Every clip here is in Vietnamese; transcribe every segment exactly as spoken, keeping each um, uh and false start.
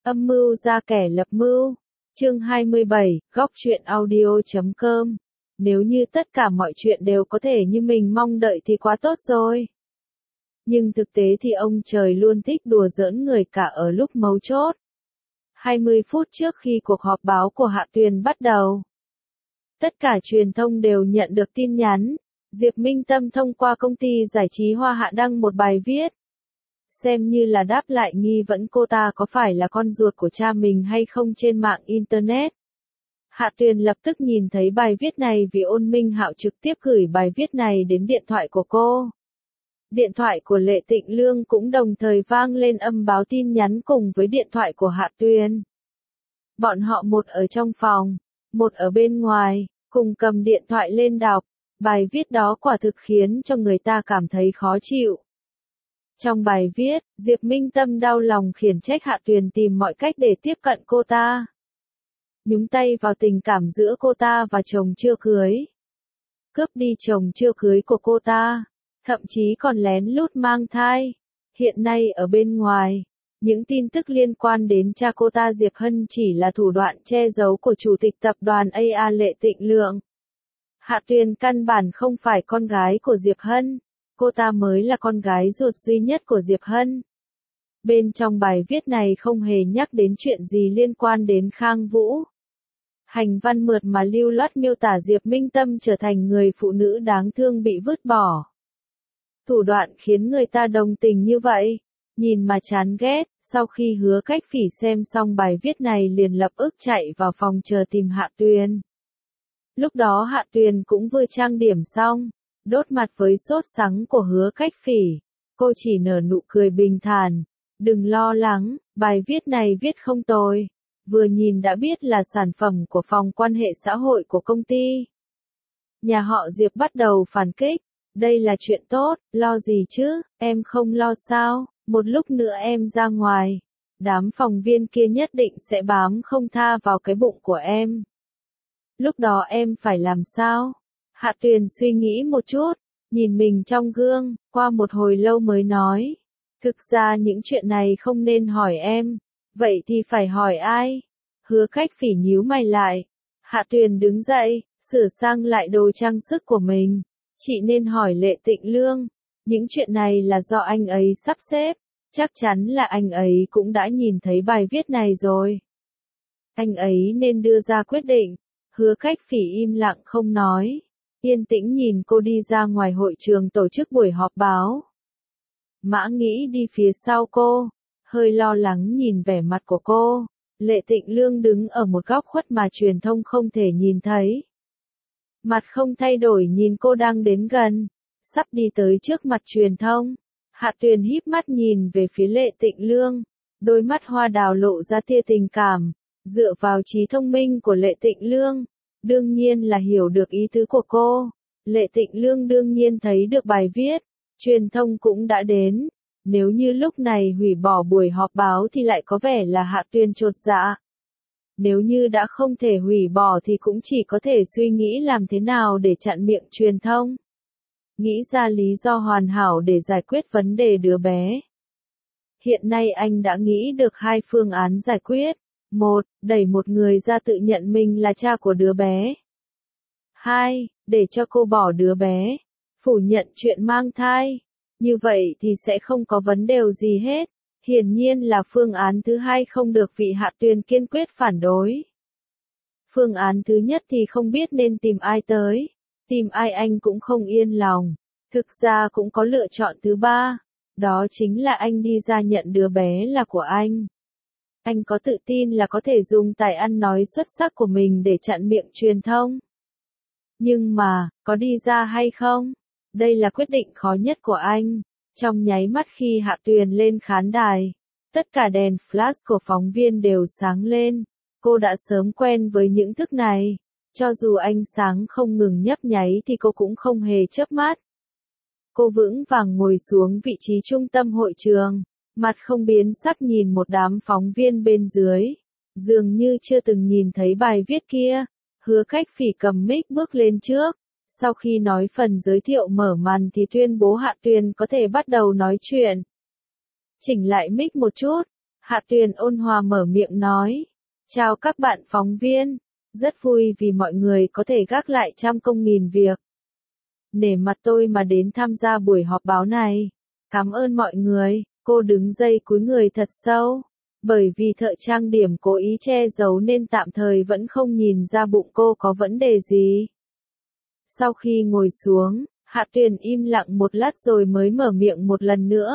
Âm mưu ra kẻ lập mưu. Chương hai mươi bảy, góc truyện audio chấm com. Nếu như tất cả mọi chuyện đều có thể như mình mong đợi thì quá tốt rồi. Nhưng thực tế thì ông trời luôn thích đùa giỡn người cả ở lúc mấu chốt. hai mươi phút trước khi cuộc họp báo của Hạ Tuyền bắt đầu, tất cả truyền thông đều nhận được tin nhắn. Diệp Minh Tâm thông qua công ty giải trí Hoa Hạ đăng một bài viết, xem như là đáp lại nghi vấn cô ta có phải là con ruột của cha mình hay không trên mạng Internet. Hạ Tuyền lập tức nhìn thấy bài viết này vì Ôn Minh Hạo trực tiếp gửi bài viết này đến điện thoại của cô. Điện thoại của Lệ Tịnh Lương cũng đồng thời vang lên âm báo tin nhắn cùng với điện thoại của Hạ Tuyền. Bọn họ một ở trong phòng, một ở bên ngoài, cùng cầm điện thoại lên đọc. Bài viết đó quả thực khiến cho người ta cảm thấy khó chịu. Trong bài viết, Diệp Minh Tâm đau lòng khiển trách Hạ Tuyền tìm mọi cách để tiếp cận cô ta, nhúng tay vào tình cảm giữa cô ta và chồng chưa cưới, cướp đi chồng chưa cưới của cô ta, thậm chí còn lén lút mang thai. Hiện nay ở bên ngoài, những tin tức liên quan đến cha cô ta Diệp Hân chỉ là thủ đoạn che giấu của chủ tịch tập đoàn a a Lệ Tịnh Lượng. Hạ Tuyền căn bản không phải con gái của Diệp Hân, cô ta mới là con gái ruột duy nhất của Diệp Hân. Bên trong bài viết này không hề nhắc đến chuyện gì liên quan đến Khang Vũ. Hành văn mượt mà lưu loát miêu tả Diệp Minh Tâm trở thành người phụ nữ đáng thương bị vứt bỏ. Thủ đoạn khiến người ta đồng tình như vậy, nhìn mà chán ghét. Sau khi Hứa Cách Phỉ xem xong bài viết này liền lập tức chạy vào phòng chờ tìm Hạ Tuyền. Lúc đó Hạ Tuyền cũng vừa trang điểm xong, đốt mặt với sốt sắng của Hứa Cách Phỉ. Cô chỉ nở nụ cười bình thản. Đừng lo lắng, bài viết này viết không tồi. Vừa nhìn đã biết là sản phẩm của phòng quan hệ xã hội của công ty. Nhà họ Diệp bắt đầu phản kích. Đây là chuyện tốt, lo gì chứ, em không lo sao, một lúc nữa em ra ngoài. Đám phóng viên kia nhất định sẽ bám không tha vào cái bụng của em. Lúc đó em phải làm sao? Hạ Tuyền suy nghĩ một chút, nhìn mình trong gương, qua một hồi lâu mới nói. Thực ra những chuyện này không nên hỏi em, vậy thì phải hỏi ai? Hứa Cách Phỉ nhíu mày lại. Hạ Tuyền đứng dậy, sửa sang lại đồ trang sức của mình. Chị nên hỏi Lệ Tịnh Lương, những chuyện này là do anh ấy sắp xếp, chắc chắn là anh ấy cũng đã nhìn thấy bài viết này rồi. Anh ấy nên đưa ra quyết định. Hứa Cách Phỉ im lặng không nói, yên tĩnh nhìn cô đi ra ngoài hội trường tổ chức buổi họp báo. Mã Nghĩ đi phía sau cô, hơi lo lắng nhìn vẻ mặt của cô. Lệ Tịnh Lương đứng ở một góc khuất mà truyền thông không thể nhìn thấy. Mặt không thay đổi nhìn cô đang đến gần, sắp đi tới trước mặt truyền thông. Hạ Tuyền híp mắt nhìn về phía Lệ Tịnh Lương, đôi mắt hoa đào lộ ra tia tình cảm. Dựa vào trí thông minh của Lệ Tịnh Lương, đương nhiên là hiểu được ý tứ của cô. Lệ Tịnh Lương đương nhiên thấy được bài viết, truyền thông cũng đã đến. Nếu như lúc này hủy bỏ buổi họp báo thì lại có vẻ là Hạ Tuyền chột dạ. Nếu như đã không thể hủy bỏ thì cũng chỉ có thể suy nghĩ làm thế nào để chặn miệng truyền thông. Nghĩ ra lý do hoàn hảo để giải quyết vấn đề đứa bé. Hiện nay anh đã nghĩ được hai phương án giải quyết. Một, đẩy một người ra tự nhận mình là cha của đứa bé. Hai, để cho cô bỏ đứa bé, phủ nhận chuyện mang thai. Như vậy thì sẽ không có vấn đề gì hết. Hiển nhiên là phương án thứ hai không được vị Hạ Tuyền kiên quyết phản đối. Phương án thứ nhất thì không biết nên tìm ai tới. Tìm ai anh cũng không yên lòng. Thực ra cũng có lựa chọn thứ ba. Đó chính là anh đi ra nhận đứa bé là của anh. Anh có tự tin là có thể dùng tài ăn nói xuất sắc của mình để chặn miệng truyền thông. Nhưng mà, có đi ra hay không? Đây là quyết định khó nhất của anh. Trong nháy mắt khi Hạ Tuyền lên khán đài, tất cả đèn flash của phóng viên đều sáng lên. Cô đã sớm quen với những thức này. Cho dù ánh sáng không ngừng nhấp nháy thì cô cũng không hề chớp mắt. Cô vững vàng ngồi xuống vị trí trung tâm hội trường. Mặt không biến sắc nhìn một đám phóng viên bên dưới. Dường như chưa từng nhìn thấy bài viết kia. Hứa Cách Phỉ cầm mic bước lên trước. Sau khi nói phần giới thiệu mở màn thì tuyên bố Hạ Tuyền có thể bắt đầu nói chuyện. Chỉnh lại mic một chút. Hạ Tuyền ôn hòa mở miệng nói. Chào các bạn phóng viên. Rất vui vì mọi người có thể gác lại trăm công nghìn việc. Nể mặt tôi mà đến tham gia buổi họp báo này. Cảm ơn mọi người. Cô đứng dậy cúi người thật sâu. Bởi vì thợ trang điểm cố ý che giấu nên tạm thời vẫn không nhìn ra bụng cô có vấn đề gì. Sau khi ngồi xuống, Hạ Tuyền im lặng một lát rồi mới mở miệng một lần nữa.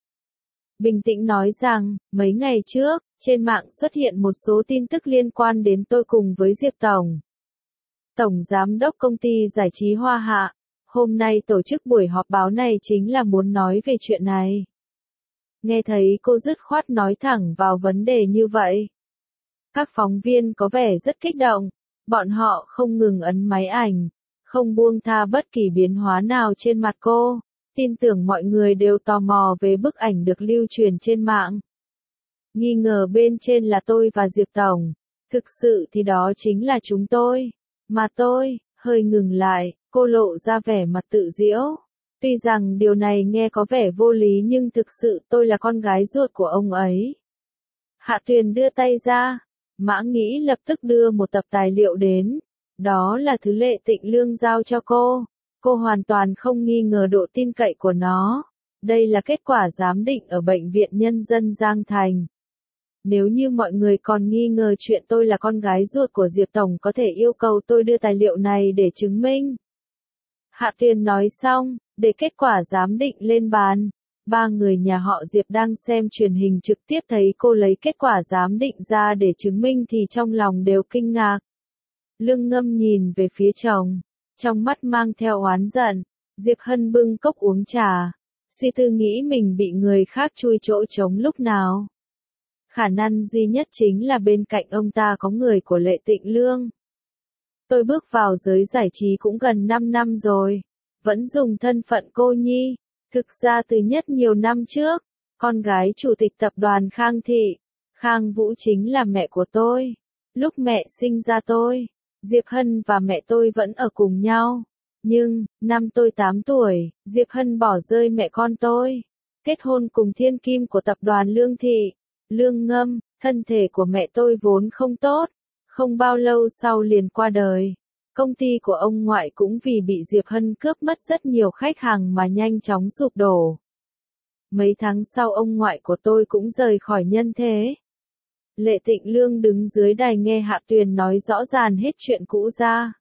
Bình tĩnh nói rằng, mấy ngày trước, trên mạng xuất hiện một số tin tức liên quan đến tôi cùng với Diệp Tổng. Tổng Giám đốc công ty giải trí Hoa Hạ, hôm nay tổ chức buổi họp báo này chính là muốn nói về chuyện này. Nghe thấy cô dứt khoát nói thẳng vào vấn đề như vậy. Các phóng viên có vẻ rất kích động, bọn họ không ngừng ấn máy ảnh, không buông tha bất kỳ biến hóa nào trên mặt cô. Tin tưởng mọi người đều tò mò về bức ảnh được lưu truyền trên mạng. Nghi ngờ bên trên là tôi và Diệp Tổng. Thực sự thì đó chính là chúng tôi. Mà tôi, hơi ngừng lại, cô lộ ra vẻ mặt tự giễu. Tuy rằng điều này nghe có vẻ vô lý nhưng thực sự tôi là con gái ruột của ông ấy. Hạ Tuyền đưa tay ra. Mã Nghĩ lập tức đưa một tập tài liệu đến. Đó là thứ Lệ Tịnh Lương giao cho cô. Cô hoàn toàn không nghi ngờ độ tin cậy của nó. Đây là kết quả giám định ở Bệnh viện Nhân dân Giang Thành. Nếu như mọi người còn nghi ngờ chuyện tôi là con gái ruột của Diệp Tổng có thể yêu cầu tôi đưa tài liệu này để chứng minh. Hạ Tuyền nói xong, để kết quả giám định lên bàn. Ba người nhà họ Diệp đang xem truyền hình trực tiếp thấy cô lấy kết quả giám định ra để chứng minh thì trong lòng đều kinh ngạc. Lương Ngâm nhìn về phía chồng. Trong mắt mang theo oán giận, Diệp Hân bưng cốc uống trà, suy tư nghĩ mình bị người khác chui chỗ trống lúc nào. Khả năng duy nhất chính là bên cạnh ông ta có người của Lệ Tịnh Lương. Tôi bước vào giới giải trí cũng gần năm năm rồi, vẫn dùng thân phận cô nhi. Thực ra từ nhất nhiều năm trước, con gái chủ tịch tập đoàn Khang Thị, Khang Vũ chính là mẹ của tôi. Lúc mẹ sinh ra tôi, Diệp Hân và mẹ tôi vẫn ở cùng nhau. Nhưng, năm tôi tám tuổi, Diệp Hân bỏ rơi mẹ con tôi. Kết hôn cùng thiên kim của tập đoàn Lương Thị, Lương Ngâm, thân thể của mẹ tôi vốn không tốt. Không bao lâu sau liền qua đời. Công ty của ông ngoại cũng vì bị Diệp Hân cướp mất rất nhiều khách hàng mà nhanh chóng sụp đổ. Mấy tháng sau ông ngoại của tôi cũng rời khỏi nhân thế. Lệ Tịnh Lương đứng dưới đài nghe Hạ Tuyền nói rõ ràng hết chuyện cũ ra.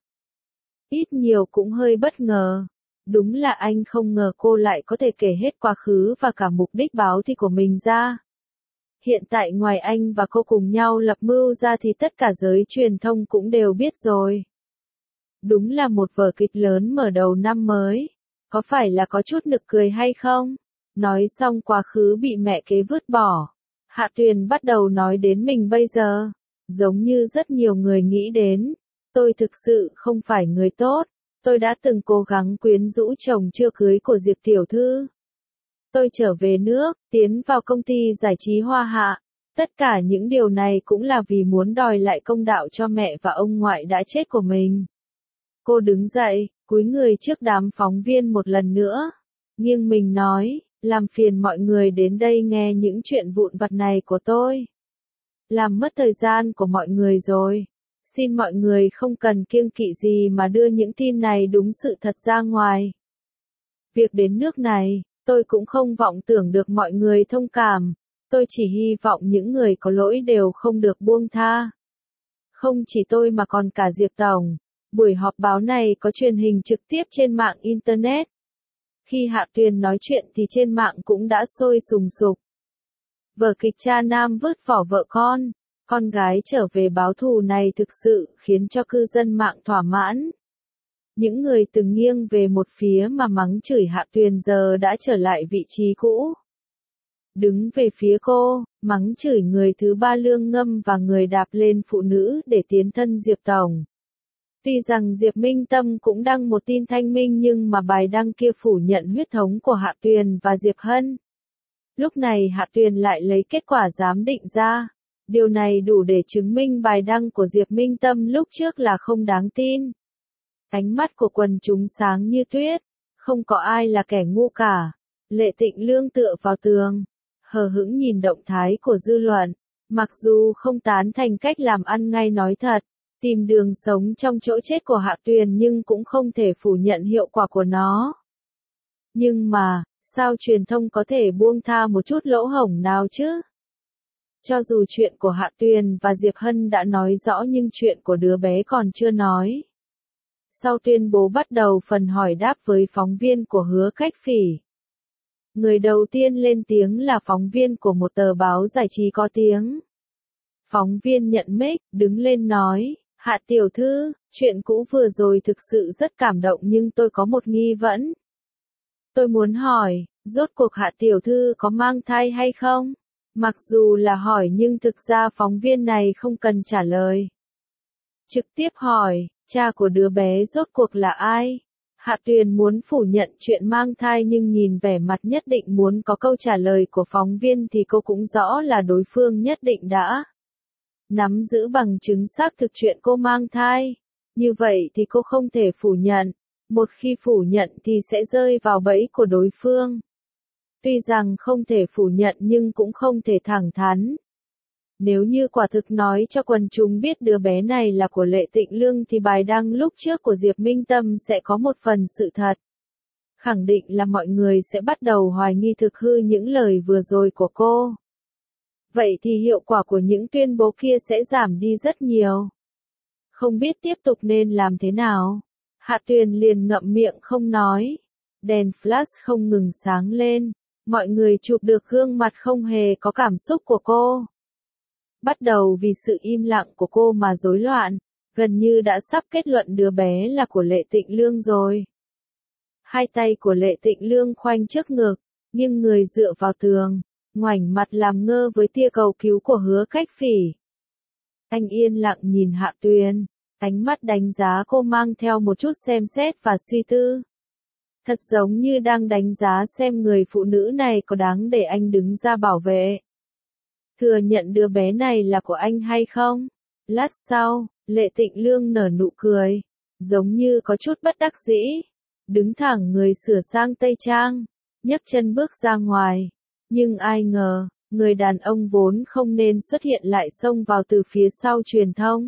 Ít nhiều cũng hơi bất ngờ. Đúng là anh không ngờ cô lại có thể kể hết quá khứ và cả mục đích báo thi của mình ra. Hiện tại ngoài anh và cô cùng nhau lập mưu ra thì tất cả giới truyền thông cũng đều biết rồi. Đúng là một vở kịch lớn mở đầu năm mới. Có phải là có chút nực cười hay không? Nói xong quá khứ bị mẹ kế vứt bỏ. Hạ Tuyền bắt đầu nói đến mình bây giờ. Giống như rất nhiều người nghĩ đến. Tôi thực sự không phải người tốt. Tôi đã từng cố gắng quyến rũ chồng chưa cưới của Diệp Tiểu Thư. Tôi trở về nước, tiến vào công ty giải trí Hoa Hạ. Tất cả những điều này cũng là vì muốn đòi lại công đạo cho mẹ và ông ngoại đã chết của mình. Cô đứng dậy, cúi người trước đám phóng viên một lần nữa. Nghiêng mình nói, làm phiền mọi người đến đây nghe những chuyện vụn vặt này của tôi. Làm mất thời gian của mọi người rồi. Xin mọi người không cần kiêng kỵ gì mà đưa những tin này đúng sự thật ra ngoài. Việc đến nước này, tôi cũng không vọng tưởng được mọi người thông cảm. Tôi chỉ hy vọng những người có lỗi đều không được buông tha. Không chỉ tôi mà còn cả Diệp Tổng. Buổi họp báo này có truyền hình trực tiếp trên mạng Internet. Khi Hạ Tuyền nói chuyện thì trên mạng cũng đã sôi sùng sục. Vở kịch cha nam vứt bỏ vợ con, con gái trở về báo thù này thực sự khiến cho cư dân mạng thỏa mãn. Những người từng nghiêng về một phía mà mắng chửi Hạ Tuyền giờ đã trở lại vị trí cũ. Đứng về phía cô, mắng chửi người thứ ba Lương Ngâm và người đạp lên phụ nữ để tiến thân Diệp Tổng. Tuy rằng Diệp Minh Tâm cũng đăng một tin thanh minh nhưng mà bài đăng kia phủ nhận huyết thống của Hạ Tuyền và Diệp Hân. Lúc này Hạ Tuyền lại lấy kết quả giám định ra. Điều này đủ để chứng minh bài đăng của Diệp Minh Tâm lúc trước là không đáng tin. Ánh mắt của quần chúng sáng như tuyết. Không có ai là kẻ ngu cả. Lệ Tịnh Lương tựa vào tường. hờ hững nhìn động thái của dư luận. Mặc dù không tán thành cách làm ăn ngay nói thật, tìm đường sống trong chỗ chết của Hạ Tuyền nhưng cũng không thể phủ nhận hiệu quả của nó. Nhưng mà, sao truyền thông có thể buông tha một chút lỗ hổng nào chứ? Cho dù chuyện của Hạ Tuyền và Diệp Hân đã nói rõ nhưng chuyện của đứa bé còn chưa nói. Sau tuyên bố bắt đầu phần hỏi đáp với phóng viên của Hứa Cách Phỉ. Người đầu tiên lên tiếng là phóng viên của một tờ báo giải trí có tiếng. Phóng viên nhận mic, đứng lên nói, Hạ tiểu thư, chuyện cũ vừa rồi thực sự rất cảm động nhưng tôi có một nghi vấn. Tôi muốn hỏi, rốt cuộc Hạ tiểu thư có mang thai hay không? Mặc dù là hỏi nhưng thực ra phóng viên này không cần trả lời. Trực tiếp hỏi, cha của đứa bé rốt cuộc là ai? Hạ Tuyền muốn phủ nhận chuyện mang thai nhưng nhìn vẻ mặt nhất định muốn có câu trả lời của phóng viên thì cô cũng rõ là đối phương nhất định đã nắm giữ bằng chứng xác thực chuyện cô mang thai. Như vậy thì cô không thể phủ nhận. Một khi phủ nhận thì sẽ rơi vào bẫy của đối phương. Tuy rằng không thể phủ nhận nhưng cũng không thể thẳng thắn. Nếu như quả thực nói cho quần chúng biết đứa bé này là của Lệ Tịnh Lương thì bài đăng lúc trước của Diệp Minh Tâm sẽ có một phần sự thật. Khẳng định là mọi người sẽ bắt đầu hoài nghi thực hư những lời vừa rồi của cô. Vậy thì hiệu quả của những tuyên bố kia sẽ giảm đi rất nhiều. Không biết tiếp tục nên làm thế nào. Hạ Tuyền liền ngậm miệng không nói. Đèn flash không ngừng sáng lên. Mọi người chụp được gương mặt không hề có cảm xúc của cô. Bắt đầu vì sự im lặng của cô mà rối loạn, gần như đã sắp kết luận đứa bé là của Lệ Tịnh Lương rồi. Hai tay của Lệ Tịnh Lương khoanh trước ngực, nghiêng người dựa vào tường, ngoảnh mặt làm ngơ với tia cầu cứu của Hứa Cách Phỉ. Anh yên lặng nhìn Hạ Tuyền, ánh mắt đánh giá cô mang theo một chút xem xét và suy tư. Thật giống như đang đánh giá xem người phụ nữ này có đáng để anh đứng ra bảo vệ. Thừa nhận đứa bé này là của anh hay không? Lát sau, Lệ Tịnh Lương nở nụ cười, giống như có chút bất đắc dĩ. Đứng thẳng người sửa sang tây trang, nhấc chân bước ra ngoài. Nhưng ai ngờ, người đàn ông vốn không nên xuất hiện lại xông vào từ phía sau truyền thông.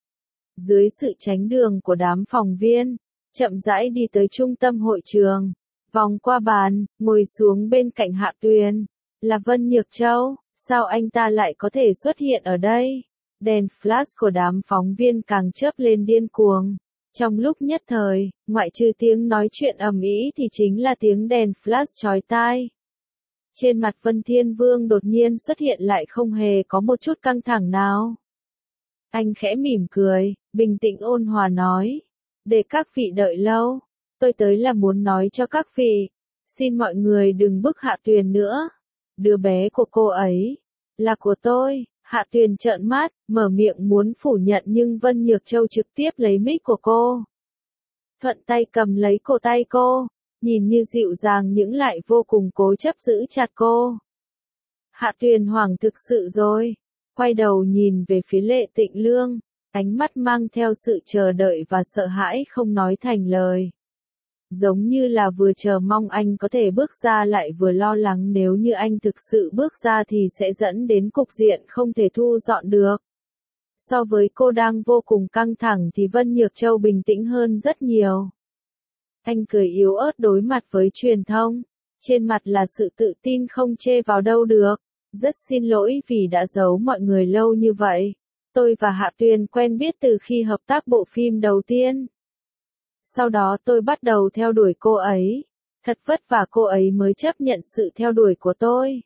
Dưới sự tránh đường của đám phóng viên, chậm rãi đi tới trung tâm hội trường, vòng qua bàn, ngồi xuống bên cạnh Hạ Tuyền, là Vân Nhược Châu. Sao anh ta lại có thể xuất hiện ở đây? Đèn flash của đám phóng viên càng chớp lên điên cuồng. Trong lúc nhất thời, ngoại trừ tiếng nói chuyện ầm ĩ thì chính là tiếng đèn flash chói tai. Trên mặt Vân Thiên Vương đột nhiên xuất hiện lại không hề có một chút căng thẳng nào. Anh khẽ mỉm cười, bình tĩnh ôn hòa nói. Để các vị đợi lâu, tôi tới là muốn nói cho các vị. Xin mọi người đừng bức Hạ Tuyền nữa. Đứa bé của cô ấy là của tôi. Hạ Tuyền trợn mắt, mở miệng muốn phủ nhận nhưng Vân Nhược Châu trực tiếp lấy mic của cô. Thuận tay cầm lấy cổ tay cô, nhìn như dịu dàng nhưng lại vô cùng cố chấp giữ chặt cô. Hạ Tuyền hoảng thực sự rồi, quay đầu nhìn về phía Lệ Tịnh Lương, ánh mắt mang theo sự chờ đợi và sợ hãi không nói thành lời. Giống như là vừa chờ mong anh có thể bước ra lại vừa lo lắng nếu như anh thực sự bước ra thì sẽ dẫn đến cục diện không thể thu dọn được. So với cô đang vô cùng căng thẳng thì Vân Nhược Châu bình tĩnh hơn rất nhiều. Anh cười yếu ớt đối mặt với truyền thông, trên mặt là sự tự tin không chê vào đâu được. Rất xin lỗi vì đã giấu mọi người lâu như vậy. Tôi và Hạ Tuyền quen biết từ khi hợp tác bộ phim đầu tiên. Sau đó tôi bắt đầu theo đuổi cô ấy. Thật vất vả cô ấy mới chấp nhận sự theo đuổi của tôi.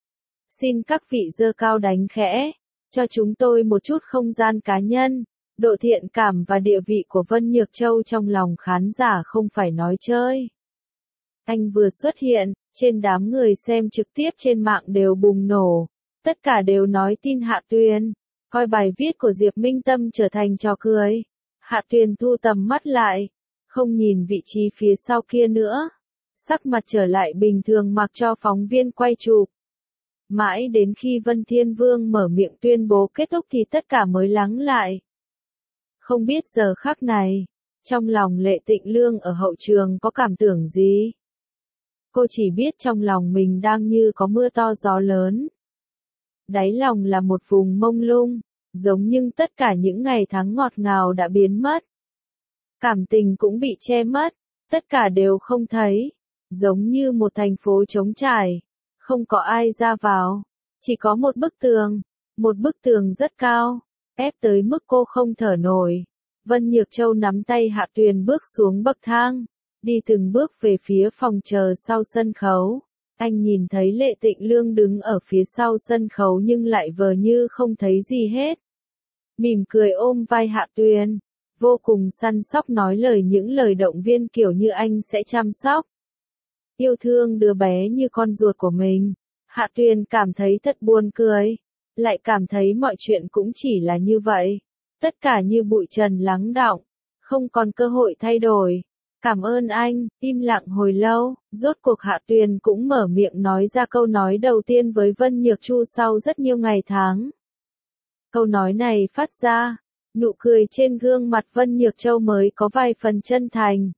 Xin các vị giơ cao đánh khẽ, cho chúng tôi một chút không gian cá nhân. Độ thiện cảm và địa vị của Vân Nhược Châu trong lòng khán giả không phải nói chơi. Anh vừa xuất hiện, trên đám người xem trực tiếp trên mạng đều bùng nổ. Tất cả đều nói tin Hạ Tuyền, coi bài viết của Diệp Minh Tâm trở thành trò cười. Hạ Tuyền thu tầm mắt lại, không nhìn vị trí phía sau kia nữa. Sắc mặt trở lại bình thường mặc cho phóng viên quay chụp. Mãi đến khi Vân Thiên Vương mở miệng tuyên bố kết thúc thì tất cả mới lắng lại. Không biết giờ khắc này, trong lòng Lệ Tịnh Lương ở hậu trường có cảm tưởng gì? Cô chỉ biết trong lòng mình đang như có mưa to gió lớn. Đáy lòng là một vùng mông lung, giống như tất cả những ngày tháng ngọt ngào đã biến mất. Cảm tình cũng bị che mất, tất cả đều không thấy, giống như một thành phố trống trải, không có ai ra vào, chỉ có một bức tường, một bức tường rất cao, ép tới mức cô không thở nổi. Vân Nhược Châu nắm tay Hạ Tuyền bước xuống bậc thang, đi từng bước về phía phòng chờ sau sân khấu. Anh nhìn thấy Lệ Tịnh Lương đứng ở phía sau sân khấu nhưng lại vờ như không thấy gì hết. Mỉm cười ôm vai Hạ Tuyền, vô cùng săn sóc nói lời những lời động viên kiểu như anh sẽ chăm sóc, yêu thương đứa bé như con ruột của mình. Hạ Tuyền cảm thấy thật buồn cười, lại cảm thấy mọi chuyện cũng chỉ là như vậy. Tất cả như bụi trần lắng đọng, không còn cơ hội thay đổi. Cảm ơn anh, im lặng hồi lâu, rốt cuộc Hạ Tuyền cũng mở miệng nói ra câu nói đầu tiên với Vân Nhược Chu sau rất nhiều ngày tháng. Câu nói này phát ra, nụ cười trên gương mặt Vân Nhược Châu mới có vài phần chân thành.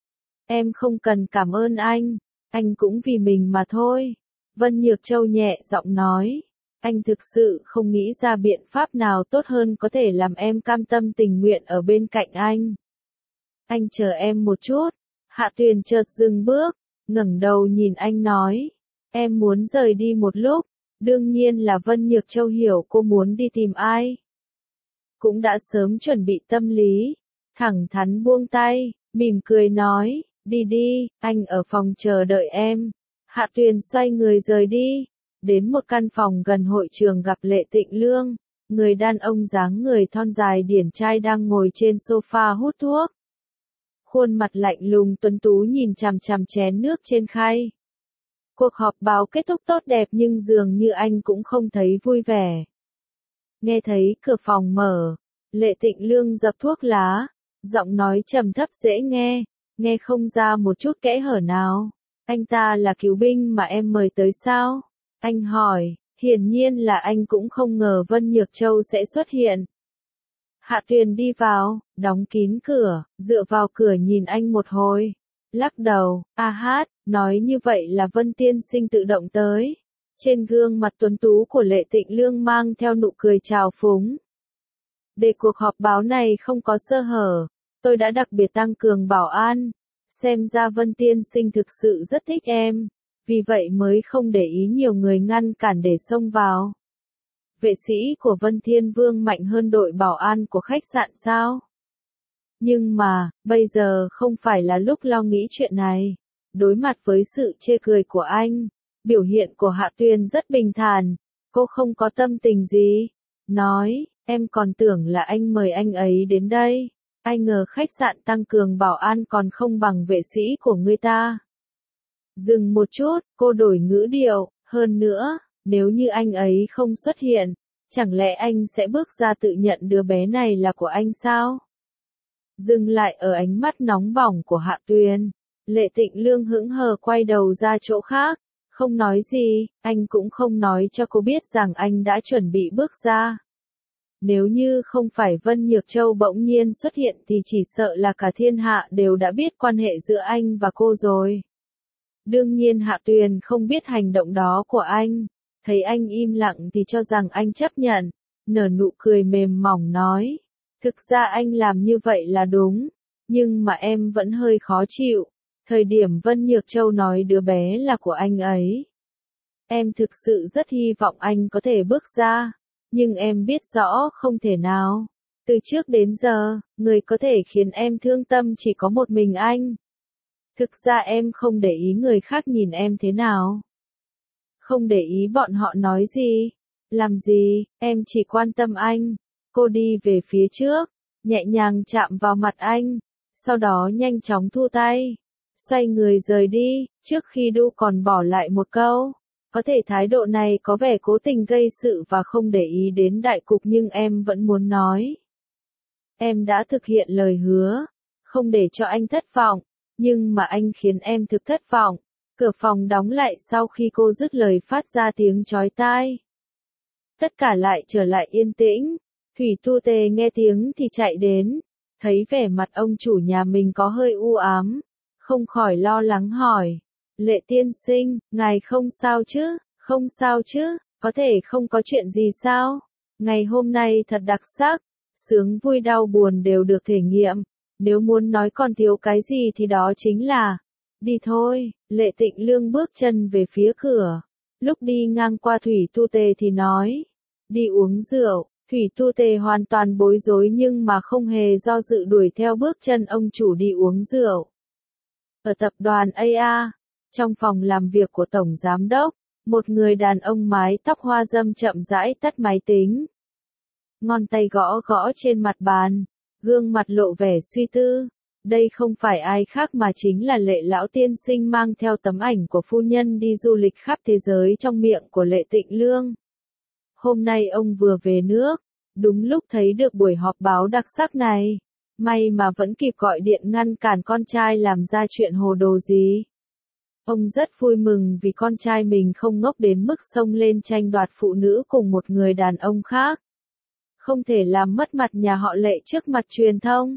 Em không cần cảm ơn anh, anh cũng vì mình mà thôi. Vân Nhược Châu nhẹ giọng nói, anh thực sự không nghĩ ra biện pháp nào tốt hơn có thể làm em cam tâm tình nguyện ở bên cạnh anh. Anh chờ em một chút. Hạ Tuyền chợt dừng bước, ngẩng đầu nhìn anh nói, em muốn rời đi một lúc. Đương nhiên là Vân Nhược Châu hiểu cô muốn đi tìm ai. Cũng đã sớm chuẩn bị tâm lý, thẳng thắn buông tay, mỉm cười nói, đi đi, anh ở phòng chờ đợi em. Hạ Tuyền xoay người rời đi, đến một căn phòng gần hội trường gặp Lệ Tịnh Lương, người đàn ông dáng người thon dài điển trai đang ngồi trên sofa hút thuốc. Khuôn mặt lạnh lùng tuấn tú nhìn chằm chằm chén nước trên khay. Cuộc họp báo kết thúc tốt đẹp nhưng dường như anh cũng không thấy vui vẻ. Nghe thấy cửa phòng mở, Lệ Tịnh Lương dập thuốc lá, giọng nói trầm thấp dễ nghe, nghe không ra một chút kẽ hở nào. Anh ta là cứu binh mà em mời tới sao? Anh hỏi, hiển nhiên là anh cũng không ngờ Vân Nhược Châu sẽ xuất hiện. Hạ Tuyền đi vào, đóng kín cửa, dựa vào cửa nhìn anh một hồi, lắc đầu, a hát, nói như vậy là Vân tiên sinh tự động tới. Trên gương mặt tuấn tú của Lệ Tịnh Lương mang theo nụ cười trào phúng. Để cuộc họp báo này không có sơ hở, tôi đã đặc biệt tăng cường bảo an. Xem ra Vân tiên sinh thực sự rất thích em, vì vậy mới không để ý nhiều người ngăn cản để xông vào. Vệ sĩ của Vân Thiên Vương mạnh hơn đội bảo an của khách sạn sao? Nhưng mà, bây giờ không phải là lúc lo nghĩ chuyện này. Đối mặt với sự chê cười của anh, biểu hiện của Hạ Tuyền rất bình thản, cô không có tâm tình gì. Nói, em còn tưởng là anh mời anh ấy đến đây. Ai ngờ khách sạn tăng cường bảo an còn không bằng vệ sĩ của người ta. Dừng một chút, cô đổi ngữ điệu, hơn nữa, nếu như anh ấy không xuất hiện, chẳng lẽ anh sẽ bước ra tự nhận đứa bé này là của anh sao? Dừng lại ở ánh mắt nóng bỏng của Hạ Tuyền, Lệ Tịnh Lương hững hờ quay đầu ra chỗ khác, không nói gì, anh cũng không nói cho cô biết rằng anh đã chuẩn bị bước ra. Nếu như không phải Vân Nhược Châu bỗng nhiên xuất hiện thì chỉ sợ là cả thiên hạ đều đã biết quan hệ giữa anh và cô rồi. Đương nhiên Hạ Tuyền không biết hành động đó của anh, thấy anh im lặng thì cho rằng anh chấp nhận, nở nụ cười mềm mỏng nói, thực ra anh làm như vậy là đúng, nhưng mà em vẫn hơi khó chịu, thời điểm Vân Nhược Châu nói đứa bé là của anh ấy. Em thực sự rất hy vọng anh có thể bước ra. Nhưng em biết rõ không thể nào. Từ trước đến giờ, người có thể khiến em thương tâm chỉ có một mình anh. Thực ra em không để ý người khác nhìn em thế nào. Không để ý bọn họ nói gì, làm gì, em chỉ quan tâm anh. Cô đi về phía trước, nhẹ nhàng chạm vào mặt anh, sau đó nhanh chóng thu tay, xoay người rời đi, trước khi đu còn bỏ lại một câu. Có thể thái độ này có vẻ cố tình gây sự và không để ý đến đại cục nhưng em vẫn muốn nói. Em đã thực hiện lời hứa, không để cho anh thất vọng, nhưng mà anh khiến em thực thất vọng. Cửa phòng đóng lại sau khi cô dứt lời phát ra tiếng chói tai. Tất cả lại trở lại yên tĩnh, Thủy Tu Tề nghe tiếng thì chạy đến, thấy vẻ mặt ông chủ nhà mình có hơi u ám, không khỏi lo lắng hỏi. Lệ tiên sinh, ngài không sao chứ, không sao chứ, có thể không có chuyện gì sao? Ngày hôm nay thật đặc sắc, sướng vui đau buồn đều được thể nghiệm, nếu muốn nói còn thiếu cái gì thì đó chính là, đi thôi. Lệ Tịnh Lương bước chân về phía cửa, lúc đi ngang qua Thủy Tu Tề thì nói, đi uống rượu. Thủy Tu Tề hoàn toàn bối rối nhưng mà không hề do dự đuổi theo bước chân ông chủ đi uống rượu. Ở tập đoàn a a, trong phòng làm việc của Tổng Giám Đốc, một người đàn ông mái tóc hoa râm chậm rãi tắt máy tính. Ngón tay gõ gõ trên mặt bàn, gương mặt lộ vẻ suy tư. Đây không phải ai khác mà chính là Lệ lão tiên sinh mang theo tấm ảnh của phu nhân đi du lịch khắp thế giới trong miệng của Lệ Tịnh Lương. Hôm nay ông vừa về nước, đúng lúc thấy được buổi họp báo đặc sắc này. May mà vẫn kịp gọi điện ngăn cản con trai làm ra chuyện hồ đồ gì. Ông rất vui mừng vì con trai mình không ngốc đến mức xông lên tranh đoạt phụ nữ cùng một người đàn ông khác. Không thể làm mất mặt nhà họ Lệ trước mặt truyền thông.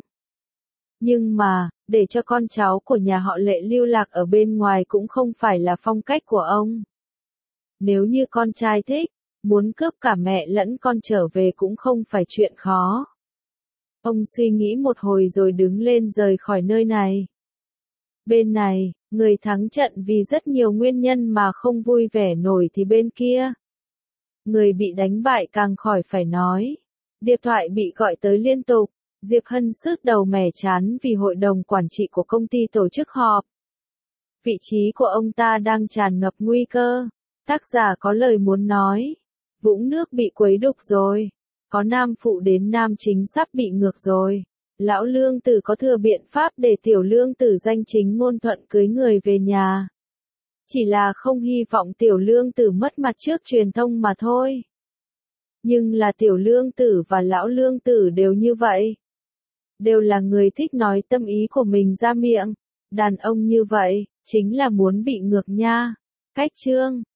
Nhưng mà, để cho con cháu của nhà họ Lệ lưu lạc ở bên ngoài cũng không phải là phong cách của ông. Nếu như con trai thích, muốn cướp cả mẹ lẫn con trở về cũng không phải chuyện khó. Ông suy nghĩ một hồi rồi đứng lên rời khỏi nơi này. Bên này, người thắng trận vì rất nhiều nguyên nhân mà không vui vẻ nổi thì bên kia. Người bị đánh bại càng khỏi phải nói. Điện thoại bị gọi tới liên tục, Diệp Hân sứt đầu mẻ chán vì hội đồng quản trị của công ty tổ chức họp. Vị trí của ông ta đang tràn ngập nguy cơ. Tác giả có lời muốn nói. Vũng nước bị quấy đục rồi. Có nam phụ đến nam chính sắp bị ngược rồi. Lão Lương Tử có thừa biện pháp để tiểu Lương Tử danh chính ngôn thuận cưới người về nhà. Chỉ là không hy vọng tiểu Lương Tử mất mặt trước truyền thông mà thôi. Nhưng là tiểu Lương Tử và lão Lương Tử đều như vậy. Đều là người thích nói tâm ý của mình ra miệng. Đàn ông như vậy, chính là muốn bị ngược nha. Cách chương